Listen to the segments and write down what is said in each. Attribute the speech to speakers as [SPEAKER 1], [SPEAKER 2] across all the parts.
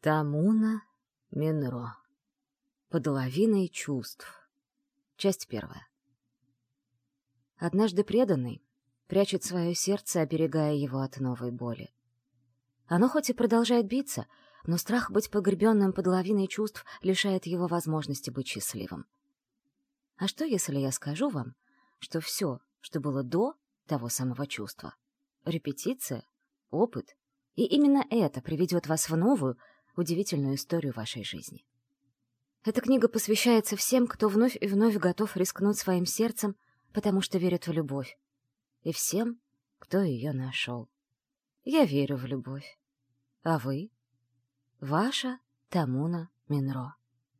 [SPEAKER 1] Тамуна Минро. Под лавиной чувств. Часть первая. Однажды преданный прячет свое сердце, оберегая его от новой боли. Оно хоть и продолжает биться, но страх быть погребенным под лавиной чувств лишает его возможности быть счастливым. А что, если я скажу вам, что все, что было до того самого чувства — репетиция, опыт, и именно это приведет вас в новую, удивительную историю вашей жизни. Эта книга посвящается всем, кто вновь и вновь готов рискнуть своим сердцем, потому что верит в любовь, и всем, кто ее нашел. Я верю в любовь. А вы? Ваша Тамуна Минро.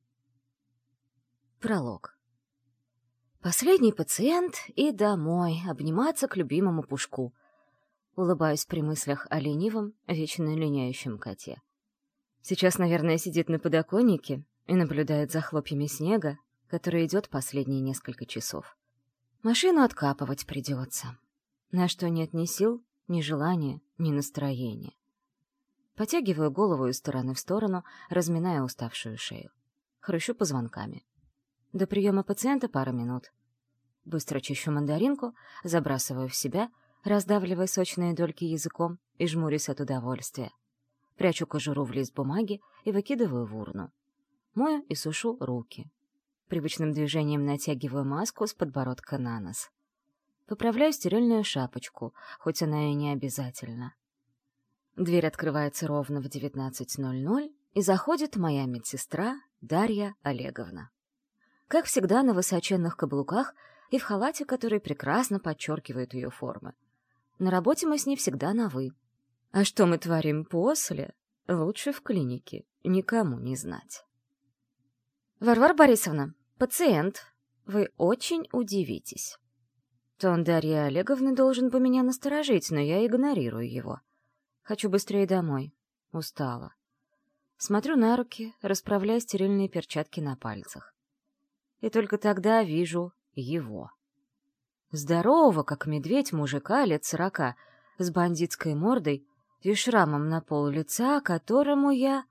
[SPEAKER 1] Пролог. Последний пациент и домой, обниматься к любимому пушку. Улыбаюсь при мыслях о ленивом, вечно линяющем коте. Сейчас, наверное, сидит на подоконнике и наблюдает за хлопьями снега, который идет последние несколько часов. Машину откапывать придется, на что нет ни сил, ни желания, ни настроения. Потягиваю голову из стороны в сторону, разминая уставшую шею. Хрущу позвонками. До приема пациента пара минут. Быстро чищу мандаринку, забрасываю в себя, раздавливая сочные дольки языком и жмурюсь от удовольствия. Прячу кожуру в лист бумаги и выкидываю в урну. Мою и сушу руки. Привычным движением натягиваю маску с подбородка на нос. Поправляю стерильную шапочку, хоть она и не обязательна. Дверь открывается ровно в 19:00, и заходит моя медсестра Дарья Олеговна. Как всегда, на высоченных каблуках и в халате, который прекрасно подчеркивает ее формы. На работе мы с ней всегда на «вы». А что мы творим после, лучше в клинике никому не знать. «Варвара Борисовна, пациент, вы очень удивитесь». Тон Дарьи Олеговны должен бы меня насторожить, но я игнорирую его. Хочу быстрее домой. Устала. Смотрю на руки, расправляя стерильные перчатки на пальцах. И только тогда вижу его. Здорового, как медведь, мужика лет 40, с бандитской мордой и шрамом на пол лица, которому я...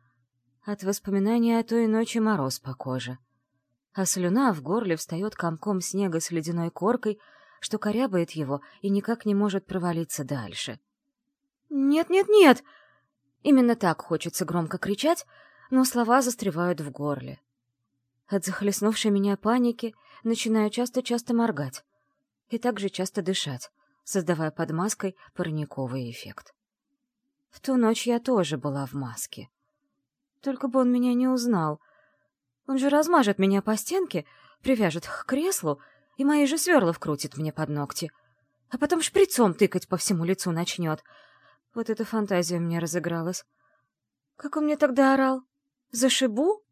[SPEAKER 1] От воспоминания о той ночи мороз по коже. А слюна в горле встает комком снега с ледяной коркой, что корябает его и никак не может провалиться дальше. «Нет, нет, нет!» Именно так хочется громко кричать, но слова застревают в горле. От захлестнувшей меня паники начинаю часто-часто моргать и также часто дышать, создавая под маской парниковый эффект. В ту ночь я тоже была в маске. Только бы он меня не узнал. Он же размажет меня по стенке, привяжет к креслу и мои же сверла вкрутит мне под ногти, а потом шприцом тыкать по всему лицу начнет. Вот эта фантазия у меня разыгралась. Как он мне тогда орал? Зашибу?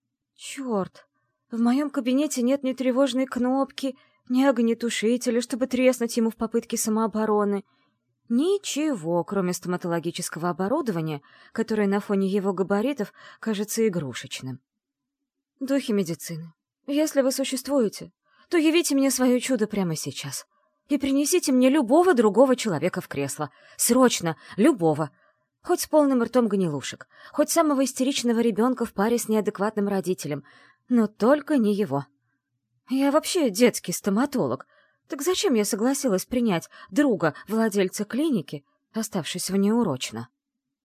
[SPEAKER 1] Черт! В моем кабинете нет ни тревожной кнопки, ни огнетушителя, чтобы треснуть ему в попытке самообороны. Ничего, кроме стоматологического оборудования, которое на фоне его габаритов кажется игрушечным. Духи медицины, если вы существуете, то явите мне свое чудо прямо сейчас и принесите мне любого другого человека в кресло. Срочно, любого. Хоть с полным ртом гнилушек, хоть самого истеричного ребенка в паре с неадекватным родителем, но только не его. Я вообще детский стоматолог. Так зачем я согласилась принять друга владельца клиники, оставшись внеурочно?